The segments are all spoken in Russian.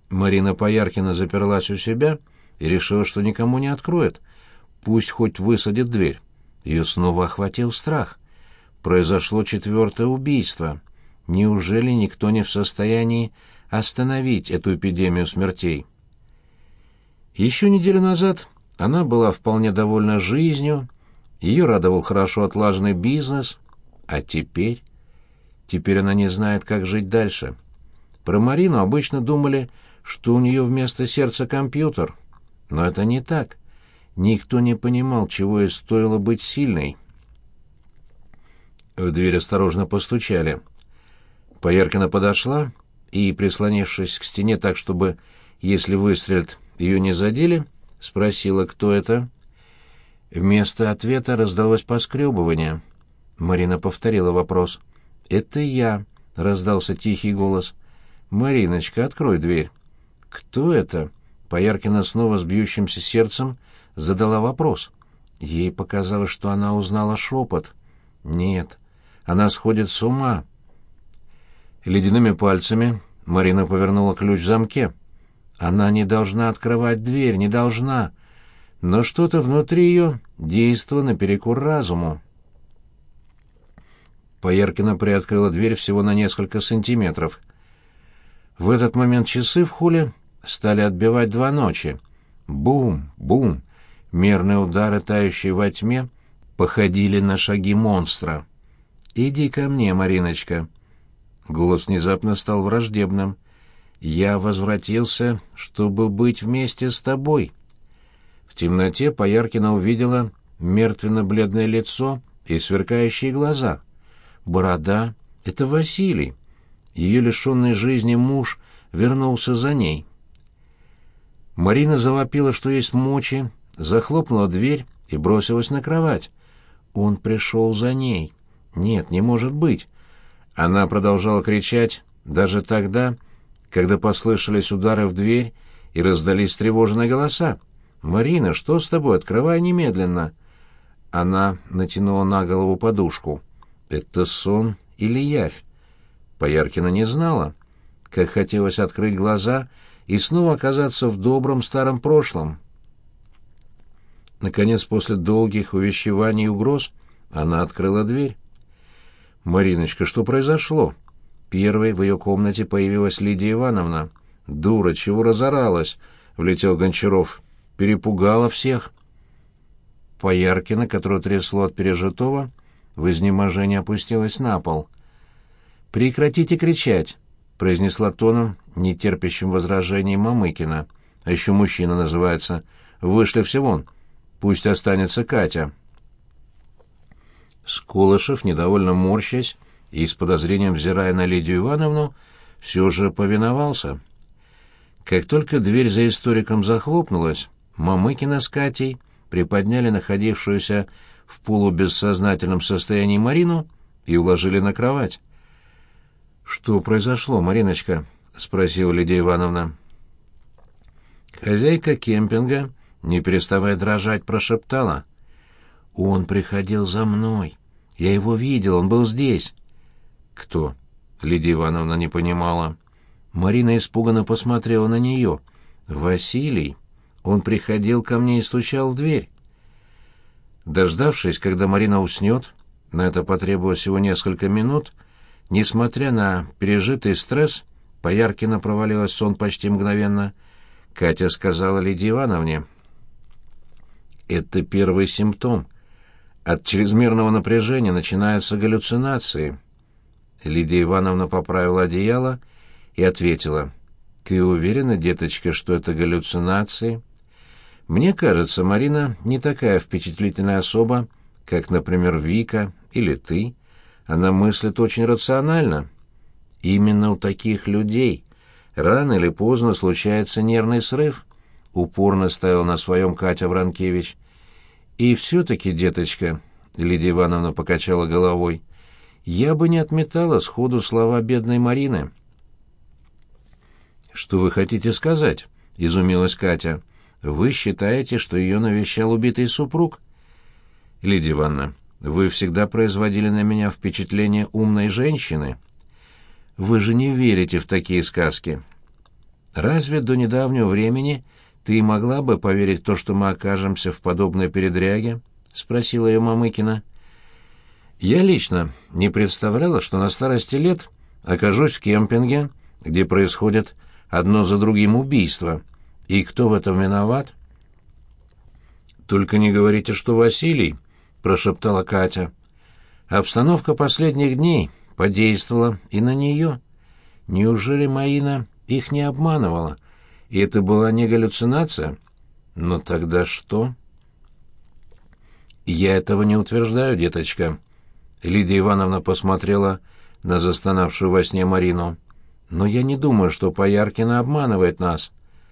Марина Пояркина заперлась у себя и решила, что никому не откроет. Пусть хоть высадит дверь. Ее снова охватил страх. Произошло 4-е убийство. Неужели никто не в состоянии остановить эту эпидемию смертей? Еще неделю назад она была вполне довольна жизнью, ее радовал хорошо отлаженный бизнес, а теперь... Теперь она не знает, как жить дальше. Про Марину обычно думали, что у нее вместо сердца компьютер. Но это не так. Никто не понимал, чего ей стоило быть сильной. В дверь осторожно постучали. Пояркина подошла и, прислонившись к стене так, чтобы, если выстрелят, ее не задели, спросила, кто это. Вместо ответа раздалось поскребывание. Марина повторила вопрос. «Это я», — раздался тихий голос. «Мариночка, открой дверь». «Кто это?» Пояркина снова с бьющимся сердцем задала вопрос. Ей показалось, что она узнала шепот. «Нет, она сходит с ума». Ледяными пальцами Марина повернула ключ в замке. Она не должна открывать дверь, не должна. Но что-то внутри ее действовало наперекор разуму. Пояркина приоткрыла дверь всего на несколько сантиметров. В этот момент часы в холле стали отбивать 2 ночи. Бум, бум. Мерные удары, тающие во тьме, походили на шаги монстра. «Иди ко мне, Мариночка». Голос внезапно стал враждебным. «Я возвратился, чтобы быть вместе с тобой». В темноте Пояркина увидела мертвенно-бледное лицо и сверкающие глаза. Борода — это Василий. Ее лишенный жизни муж вернулся за ней. Марина завопила, что есть мочи, захлопнула дверь и бросилась на кровать. Он пришел за ней. Нет, не может быть. Она продолжала кричать даже тогда, когда послышались удары в дверь и раздались тревожные голоса. «Марина, что с тобой? Открывай немедленно!» Она натянула на голову подушку. Это сон или явь? Пояркина не знала. Как хотелось открыть глаза и снова оказаться в добром старом прошлом. Наконец, после долгих увещеваний и угроз, она открыла дверь. «Мариночка, что произошло?» Первой в ее комнате появилась Лидия Ивановна. «Дура, чего разоралась?» — влетел Гончаров. «Перепугала всех». Пояркина, которую трясло от пережитого, в изнеможении опустилась на пол. «Прекратите кричать», — произнесла тоном, нетерпящим возражений Мамыкина. «А еще мужчина называется. Вышли все вон. Пусть останется Катя». Скулышев, недовольно морщась и с подозрением взирая на Лидию Ивановну, все же повиновался. Как только дверь за историком захлопнулась, Мамыкина с Катей приподняли находившуюся в полубессознательном состоянии Марину и уложили на кровать. «Что произошло, Мариночка?» — спросила Лидия Ивановна. Хозяйка кемпинга, не переставая дрожать, прошептала. «Он приходил за мной. Я его видел, он был здесь». «Кто?» — Лидия Ивановна не понимала. Марина испуганно посмотрела на нее. «Василий. Он приходил ко мне и стучал в дверь». Дождавшись, когда Марина уснет, на это потребовалось всего несколько минут, несмотря на пережитый стресс, Пояркина провалилась в сон почти мгновенно. Катя сказала Лидии Ивановне. «Это первый симптом. От чрезмерного напряжения начинаются галлюцинации». Лидия Ивановна поправила одеяло и ответила. «Ты уверена, деточка, что это галлюцинации?» «Мне кажется, Марина не такая впечатлительная особа, как, например, Вика или ты. Она мыслит очень рационально. Именно у таких людей рано или поздно случается нервный срыв», — упорно стоял на своем Катя Вранкевич. «И все-таки, деточка», — Лидия Ивановна покачала головой, — «я бы не отметала сходу слова бедной Марины». «Что вы хотите сказать?» — изумилась Катя. «Вы считаете, что ее навещал убитый супруг?» «Лидия Ивановна, вы всегда производили на меня впечатление умной женщины. Вы же не верите в такие сказки». разве до недавнего времени ты могла бы поверить в то, что мы окажемся в подобной передряге?» — спросила ее Мамыкина. «Я лично не представляла, что на старости лет окажусь в кемпинге, где происходят одно за другим убийства. И кто в этом виноват?» «Только не говорите, что Василий», — прошептала Катя. «Обстановка последних дней подействовала и на нее. Неужели Маина их не обманывала, и это была не галлюцинация? Но тогда что?» «Я этого не утверждаю, деточка». Лидия Ивановна посмотрела на застонавшую во сне Марину. «Но я не думаю, что Пояркина обманывает нас».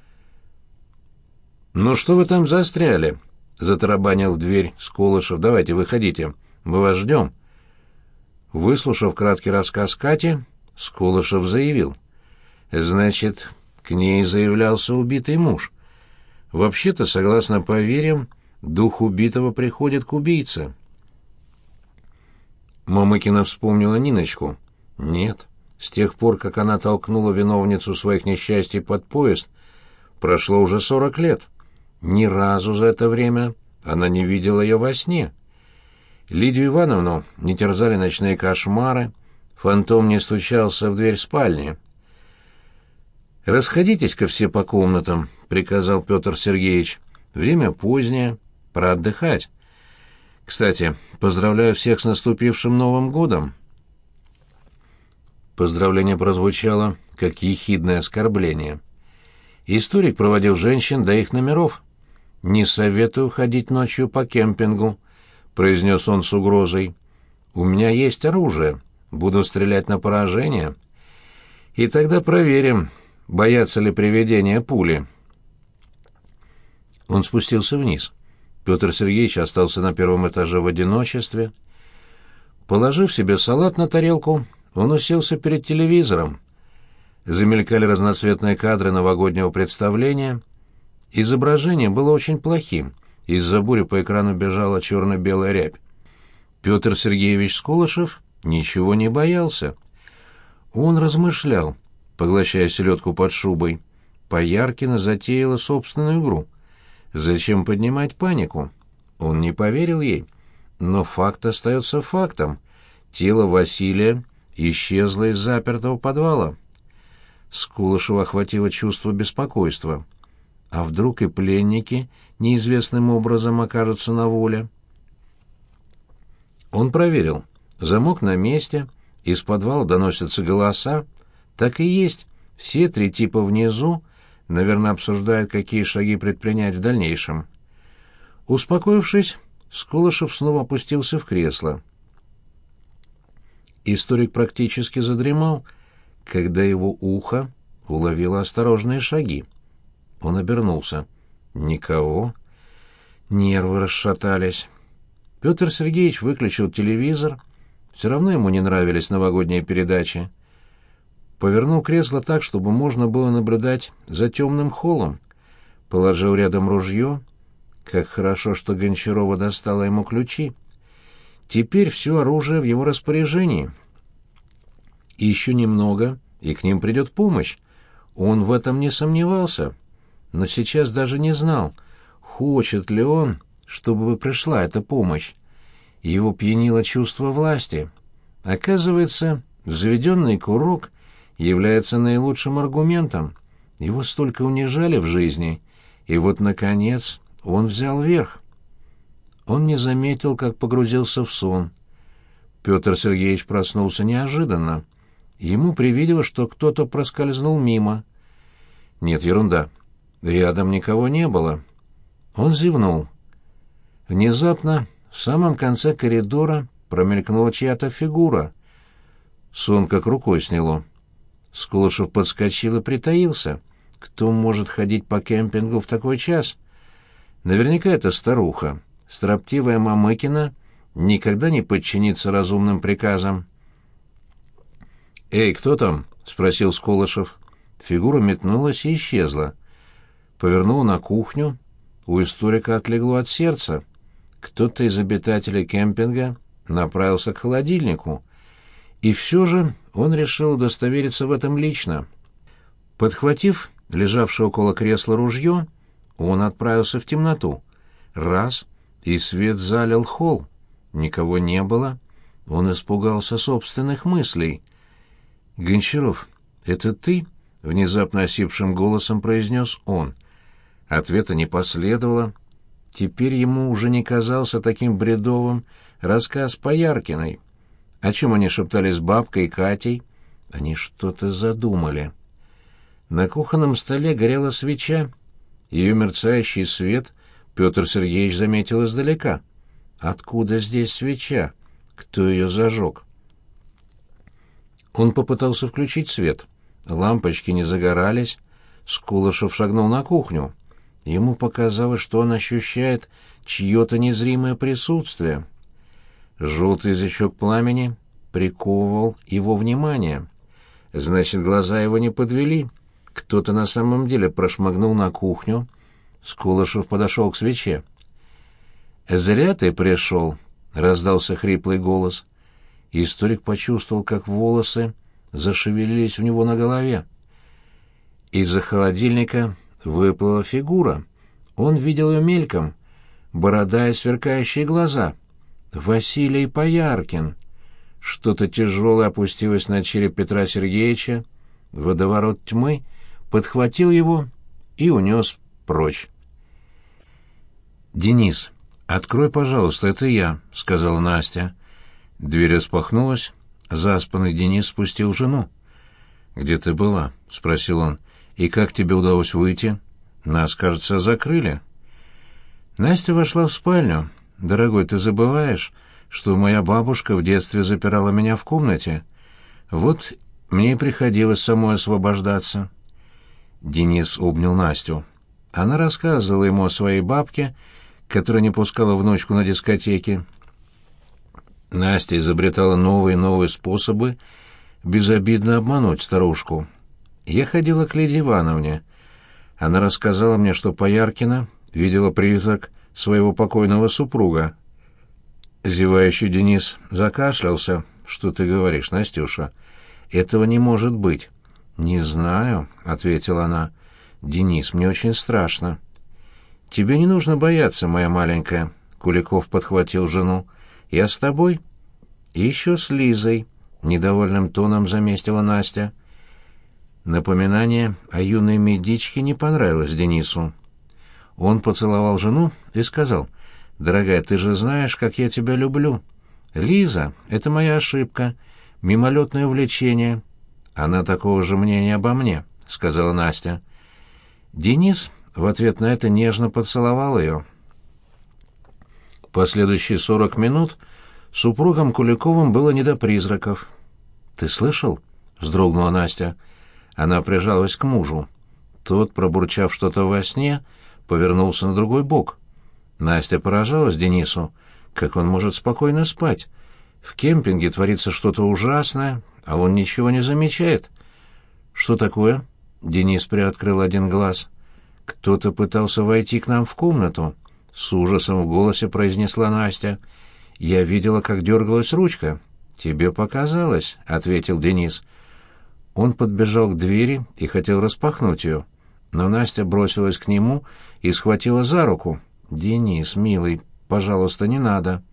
«Ну что вы там застряли?» — затарабанил в дверь Скулышев. «Давайте, выходите. Мы вас ждем». Выслушав краткий рассказ Кати, Скулышев заявил. «Значит, к ней заявлялся убитый муж. Вообще-то, согласно поверьям, дух убитого приходит к убийце». Мамыкина вспомнила Ниночку. Нет, с тех пор, как она толкнула виновницу своих несчастий под поезд, прошло уже 40 лет. Ни разу за это время она не видела ее во сне. Лидию Ивановну не терзали ночные кошмары, фантом не стучался в дверь спальни. «Расходитесь-ка все по комнатам», — приказал Петр Сергеевич. «Время позднее, пора отдыхать. Кстати, поздравляю всех с наступившим Новым годом». Поздравление прозвучало, как ехидное оскорбление. Историк проводил женщин до их номеров. «Не советую ходить ночью по кемпингу», — произнес он с угрозой. «У меня есть оружие. Буду стрелять на поражение. И тогда проверим, боятся ли привидения пули». Он спустился вниз. Петр Сергеевич остался на первом этаже в одиночестве. Положив себе салат на тарелку, он уселся перед телевизором. Замелькали разноцветные кадры новогоднего представления. Изображение было очень плохим. Из-за бури по экрану бежала черно-белая рябь. Петр Сергеевич Скулышев ничего не боялся. Он размышлял, поглощая селедку под шубой. Пояркина затеяла собственную игру. Зачем поднимать панику? Он не поверил ей. Но факт остается фактом. Тело Василия исчезло из запертого подвала. Скулышева охватило чувство беспокойства. А вдруг и пленники неизвестным образом окажутся на воле? Он проверил. Замок на месте, из подвала доносятся голоса. Так и есть. Все три типа внизу, наверное, обсуждают, какие шаги предпринять в дальнейшем. Успокоившись, Скулышев снова опустился в кресло. Историк практически задремал, когда его ухо уловило осторожные шаги. Он обернулся. Никого. Нервы расшатались. Петр Сергеевич выключил телевизор. Все равно ему не нравились новогодние передачи. Повернул кресло так, чтобы можно было наблюдать за темным холлом. Положил рядом ружье. Как хорошо, что Гончарова достала ему ключи. Теперь все оружие в его распоряжении. И еще немного, и к ним придет помощь. Он в этом не сомневался. Но сейчас даже не знал, хочет ли он, чтобы пришла эта помощь. Его пьянило чувство власти. Оказывается, взведенный курок является наилучшим аргументом. Его столько унижали в жизни, и вот, наконец, он взял верх. Он не заметил, как погрузился в сон. Петр Сергеевич проснулся неожиданно. Ему привиделось, что кто-то проскользнул мимо. Нет, ерунда. Рядом никого не было. Он зевнул. Внезапно в самом конце коридора промелькнула чья-то фигура. Сон как рукой сняло. Скулышев подскочил и притаился. Кто может ходить по кемпингу в такой час? Наверняка это старуха. Строптивая Мамыкина никогда не подчинится разумным приказам. «Эй, кто там?» — спросил Скулышев. Фигура метнулась и исчезла. Повернул на кухню. У историка отлегло от сердца. Кто-то из обитателей кемпинга направился к холодильнику. И все же он решил удостовериться в этом лично. Подхватив лежавшее около кресла ружье, он отправился в темноту. Раз — и свет залил холл. Никого не было. Он испугался собственных мыслей. «Гончаров, это ты?» — внезапно осипшим голосом произнес он. Ответа не последовало. Теперь ему уже не казался таким бредовым рассказ Пояркиной. О чем они шептались с бабкой и Катей? Они что-то задумали. На кухонном столе горела свеча. Ее мерцающий свет Петр Сергеевич заметил издалека. Откуда здесь свеча? Кто ее зажег? Он попытался включить свет. Лампочки не загорались. Скулышев шагнул на кухню. Ему показалось, что он ощущает чье-то незримое присутствие. Желтый язычок пламени приковывал его внимание. Значит, глаза его не подвели. Кто-то на самом деле прошмыгнул на кухню. Скулышев подошел к свече. «Зря ты пришел», — раздался хриплый голос. Историк почувствовал, как волосы зашевелились у него на голове. Из-за холодильника выплыла фигура. Он видел ее мельком. Борода и сверкающие глаза. Василий Пояркин. Что-то тяжелое опустилось на череп Петра Сергеевича. Водоворот тьмы подхватил его и унес прочь. «Денис, открой, пожалуйста, это я», — сказала Настя. Дверь распахнулась. Заспанный Денис спустил жену. «Где ты была?» — спросил он. «И как тебе удалось выйти? Нас, кажется, закрыли». Настя вошла в спальню. «Дорогой, ты забываешь, что моя бабушка в детстве запирала меня в комнате? Вот мне и приходилось самой освобождаться». Денис обнял Настю. Она рассказывала ему о своей бабке, которая не пускала внучку на дискотеки. Настя изобретала новые и новые способы безобидно обмануть старушку. Я ходила к Лидии Ивановне. Она рассказала мне, что Пояркина видела призрак своего покойного супруга. Зевающий Денис закашлялся. «Что ты говоришь, Настюша? Этого не может быть». «Не знаю», — ответила она. «Денис, мне очень страшно». «Тебе не нужно бояться, моя маленькая», — Куликов подхватил жену. «Я с тобой?» «И еще с Лизой», — недовольным тоном заместила Настя. Напоминание о юной медичке не понравилось Денису. Он поцеловал жену и сказал: «Дорогая, ты же знаешь, как я тебя люблю. Лиза — это моя ошибка, мимолетное увлечение». «Она такого же мнения обо мне», — сказала Настя. Денис в ответ на это нежно поцеловал ее. Последующие 40 минут супругам Куликовым было не до призраков. «Ты слышал?» — вздрогнула Настя. Она прижалась к мужу. Тот, пробурчав что-то во сне, повернулся на другой бок. Настя поражалась Денису. Как он может спокойно спать? В кемпинге творится что-то ужасное, а он ничего не замечает. «Что такое?» — Денис приоткрыл один глаз. «Кто-то пытался войти к нам в комнату», — с ужасом в голосе произнесла Настя. «Я видела, как дергалась ручка». «Тебе показалось», — ответил Денис. Он подбежал к двери и хотел распахнуть ее, но Настя бросилась к нему и схватила за руку. «Денис, милый, пожалуйста, не надо».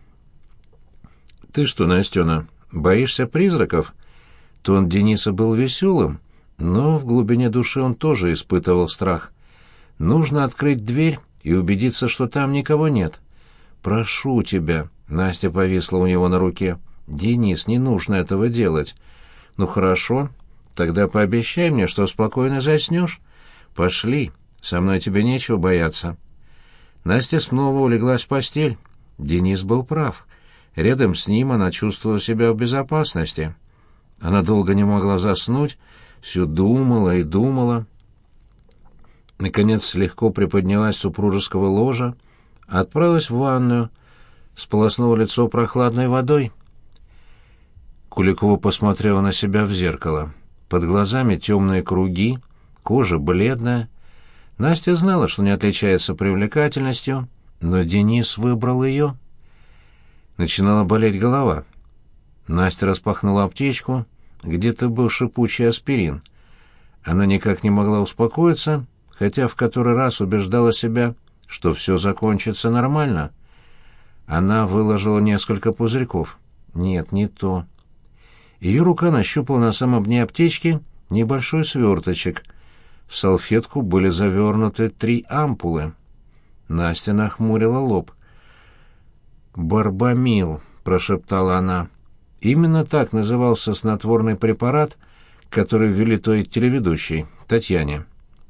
«Ты что, Настена, боишься призраков?» Тон Дениса был веселым, но в глубине души он тоже испытывал страх. «Нужно открыть дверь и убедиться, что там никого нет». «Прошу тебя», — Настя повисла у него на руке. «Денис, не нужно этого делать». «Ну хорошо, тогда пообещай мне, что спокойно заснешь. Пошли, со мной тебе нечего бояться». Настя снова улеглась в постель. Денис был прав. Рядом с ним она чувствовала себя в безопасности. Она долго не могла заснуть, все думала и думала. Наконец легко приподнялась с супружеского ложа, отправилась в ванную, сполоснула лицо прохладной водой. Куликова посмотрела на себя в зеркало. Под глазами темные круги, кожа бледная. Настя знала, что не отличается привлекательностью, но Денис выбрал ее. Начинала болеть голова. Настя распахнула аптечку, где-то был шипучий аспирин. Она никак не могла успокоиться, хотя в который раз убеждала себя, что все закончится нормально. Она выложила несколько пузырьков. Нет, не то. Ее рука нащупала на самом дне аптечки небольшой сверточек. В салфетку были завернуты 3 ампулы. Настя нахмурила лоб. «Барбамил», — прошептала она. Именно так назывался снотворный препарат, который ввели той телеведущей, Татьяне.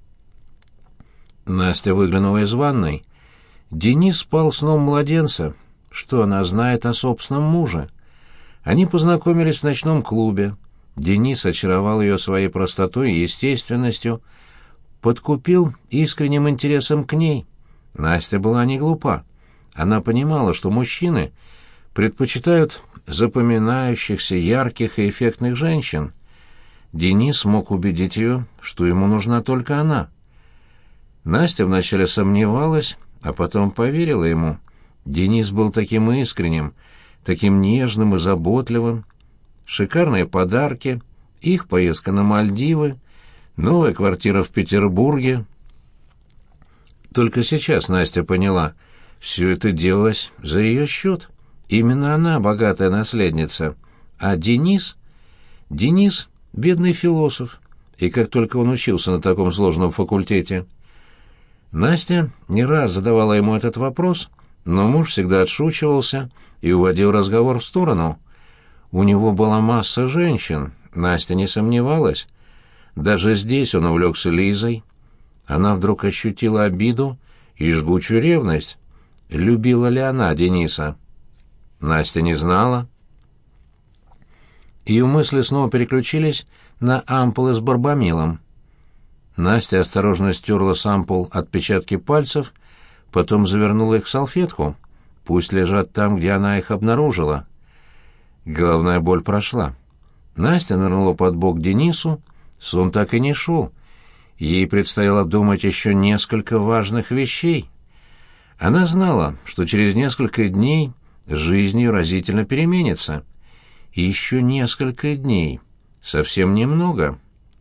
Настя выглянула из ванной. Денис спал сном младенца. Что она знает о собственном муже? Они познакомились в ночном клубе. Денис очаровал ее своей простотой и естественностью, подкупил искренним интересом к ней. Настя была не глупа. Она понимала, что мужчины предпочитают запоминающихся, ярких и эффектных женщин. Денис смог убедить ее, что ему нужна только она. Настя вначале сомневалась, а потом поверила ему. Денис был таким искренним, таким нежным и заботливым. Шикарные подарки, их поездка на Мальдивы, новая квартира в Петербурге. Только сейчас Настя поняла, все это делалось за ее счет. Именно она богатая наследница, а Денис — бедный философ, и как только он учился на таком сложном факультете. Настя не раз задавала ему этот вопрос, но муж всегда отшучивался и уводил разговор в сторону. У него была масса женщин, Настя не сомневалась. Даже здесь он увлекся Лизой. Она вдруг ощутила обиду и жгучую ревность. Любила ли она Дениса? Настя не знала. Ее мысли снова переключились на ампулы с барбамилом. Настя осторожно стерла с ампул отпечатки пальцев, потом завернула их в салфетку. Пусть лежат там, где она их обнаружила. Головная боль прошла. Настя нырнула под бок Денису, сон так и не шел. Ей предстояло обдумать еще несколько важных вещей. Она знала, что через несколько дней жизнь ее разительно переменится. И еще несколько дней. Совсем немного.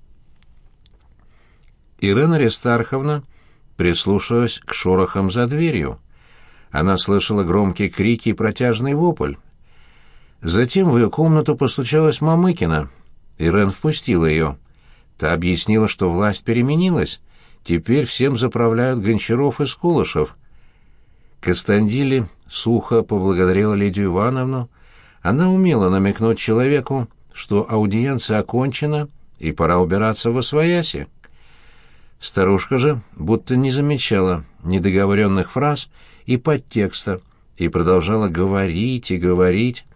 Ирена Аристарховна прислушалась к шорохам за дверью. Она слышала громкие крики и протяжный вопль. Затем в ее комнату постучалась Мамыкина. Ирен впустила ее. Та объяснила, что власть переменилась. Теперь всем заправляют Гончаров и Скулышев. Костандили сухо поблагодарила Лидию Ивановну. Она умела намекнуть человеку, что аудиенция окончена и пора убираться восвояси. Старушка же будто не замечала недоговоренных фраз и подтекста и продолжала говорить и говорить.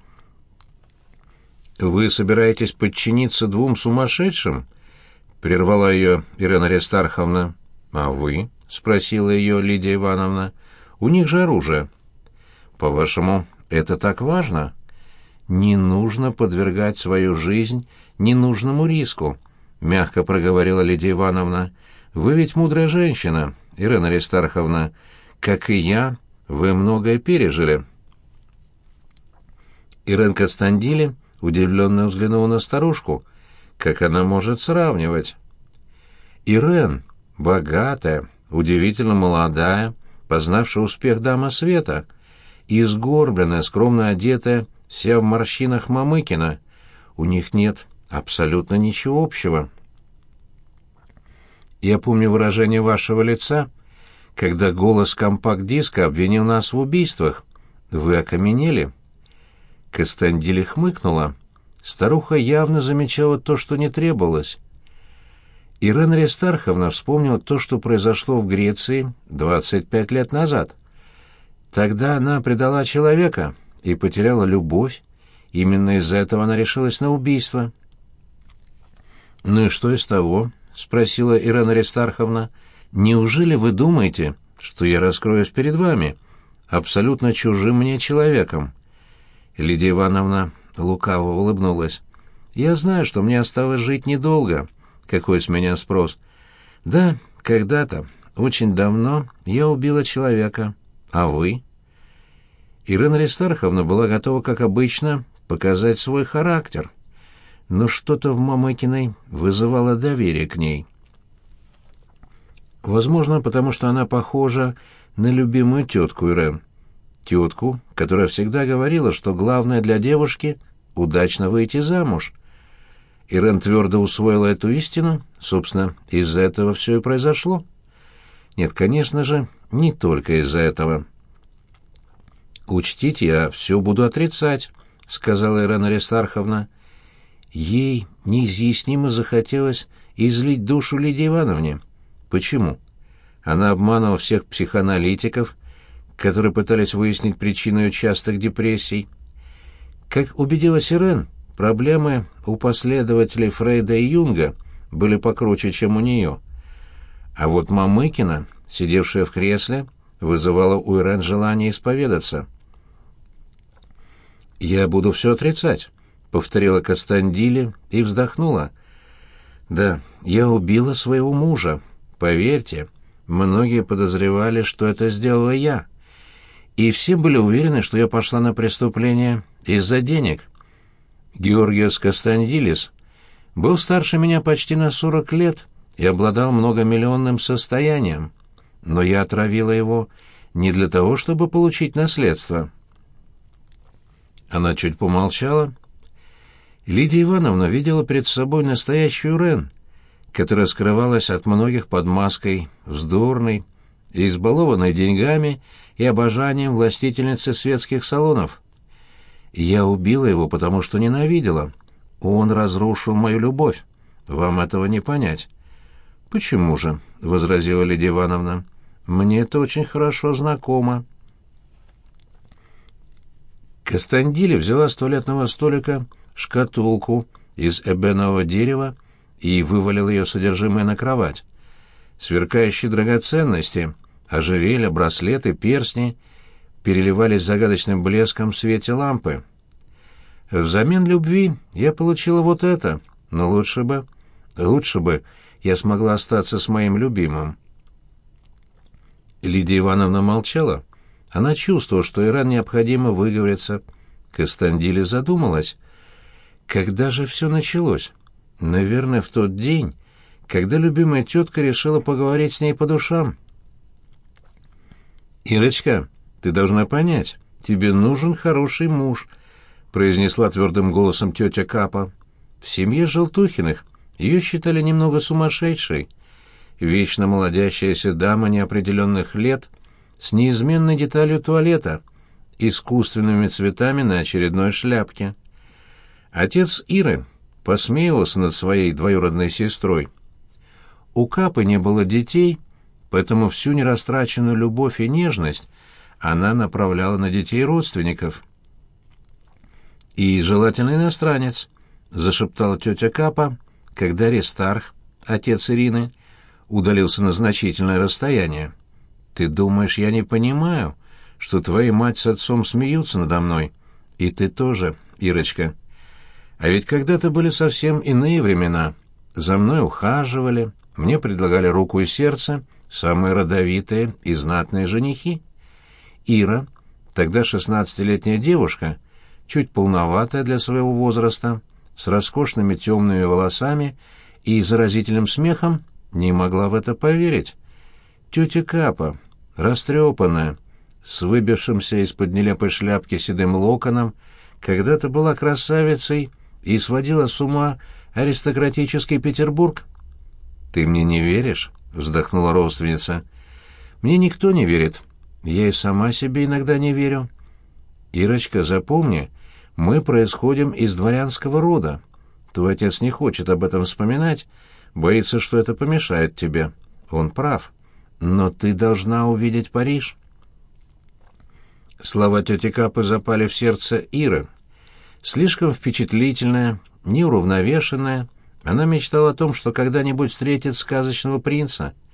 «Вы собираетесь подчиниться 2 сумасшедшим?» — прервала ее Ирена Аристарховна. «А вы?» — спросила ее Лидия Ивановна. «У них же оружие». «По-вашему, это так важно?» «Не нужно подвергать свою жизнь ненужному риску», — мягко проговорила Лидия Ивановна. «Вы ведь мудрая женщина, Ирена Аристарховна. Как и я, вы многое пережили». Ирен Костандили удивленно взглянула на старушку. Как она может сравнивать? Ирен, богатая, удивительно молодая, познавшая успех дама света, и сгорбленная, скромно одетая, вся в морщинах Мамыкина. У них нет абсолютно ничего общего. Я помню выражение вашего лица, когда голос компакт-диска обвинил нас в убийствах. Вы окаменели. Костандили хмыкнула. Старуха явно замечала то, что не требовалось. Ирена Аристарховна вспомнила то, что произошло в Греции 25 лет назад. Тогда она предала человека и потеряла любовь. Именно из-за этого она решилась на убийство. «Ну и что из того?» — спросила Ирена Аристарховна. «Неужели вы думаете, что я раскроюсь перед вами, абсолютно чужим мне человеком?» Лидия Ивановна лукаво улыбнулась. «Я знаю, что мне осталось жить недолго. Какой с меня спрос? Да, когда-то, очень давно, я убила человека. А вы?» Ирена Аристарховна была готова, как обычно, показать свой характер. но что-то в Мамыкиной вызывало доверие к ней. Возможно, потому что она похожа на любимую тетку Ирен. Тетку, которая всегда говорила, что главное для девушки — удачно выйти замуж. Ирен твердо усвоила эту истину, собственно, из-за этого все и произошло. Нет, конечно же, не только из-за этого. «Учтите, я все буду отрицать», — сказала Ирена Аристарховна. Ей неизъяснимо захотелось излить душу Лидии Ивановне. Почему? Она обманывала всех психоаналитиков, которые пытались выяснить причину ее частых депрессий. Как убедилась Ирен, проблемы у последователей Фрейда и Юнга были покруче, чем у нее. А вот Мамыкина, сидевшая в кресле, вызывала у Ирен желание исповедаться. «Я буду все отрицать», — повторила Кастандиле и вздохнула. «Да, я убила своего мужа. Поверьте, многие подозревали, что это сделала я. И все были уверены, что я пошла на преступление из-за денег. Георгиос Кастандилис был старше меня почти на 40 лет и обладал многомиллионным состоянием. Но я отравила его не для того, чтобы получить наследство». Она чуть помолчала. Лидия Ивановна видела перед собой настоящую Ирен, которая скрывалась от многих под маской вздорной и избалованной деньгами и обожанием властительницы светских салонов. «Я убила его, потому что ненавидела. Он разрушил мою любовь. Вам этого не понять». «Почему же?» — возразила Лидия Ивановна. «Мне это очень хорошо знакомо». Кастандиле взяла с туалетного столика шкатулку из эбенового дерева и вывалила ее содержимое на кровать. Сверкающие драгоценности, ожерелья, браслеты, перстни переливались загадочным блеском в свете лампы. «Взамен любви я получила вот это, но лучше бы я смогла остаться с моим любимым». Лидия Ивановна молчала. Она чувствовала, что Ирен необходимо выговориться. Кастандиле задумалась. Когда же все началось? Наверное, в тот день, когда любимая тетка решила поговорить с ней по душам. «Ирочка, ты должна понять, тебе нужен хороший муж», — произнесла твердым голосом тетя Капа. В семье Желтухиных ее считали немного сумасшедшей. Вечно молодящаяся дама неопределенных лет с неизменной деталью туалета, искусственными цветами на очередной шляпке. Отец Иры посмеивался над своей двоюродной сестрой. У Капы не было детей, поэтому всю нерастраченную любовь и нежность она направляла на детей родственников. «И желательно иностранец», — зашептала тетя Капа, когда Аристарх, отец Ирины, удалился на значительное расстояние. «Ты думаешь, я не понимаю, что твоя мать с отцом смеются надо мной? И ты тоже, Ирочка. А ведь когда-то были совсем иные времена. За мной ухаживали, мне предлагали руку и сердце самые родовитые и знатные женихи. Ира, тогда 16-летняя девушка, чуть полноватая для своего возраста, с роскошными темными волосами и заразительным смехом, не могла в это поверить. Тетя Капа, растрепанная, с выбившимся из-под нелепой шляпки седым локоном, когда-то была красавицей и сводила с ума аристократический Петербург. «Ты мне не веришь?» — вздохнула родственница. «Мне никто не верит. Я и сама себе иногда не верю. Ирочка, запомни, мы происходим из дворянского рода. Твой отец не хочет об этом вспоминать, боится, что это помешает тебе. Он прав. Но ты должна увидеть Париж». Слова тети Капы запали в сердце Иры. Слишком впечатлительная, неуравновешенная, она мечтала о том, что когда-нибудь встретит сказочного принца —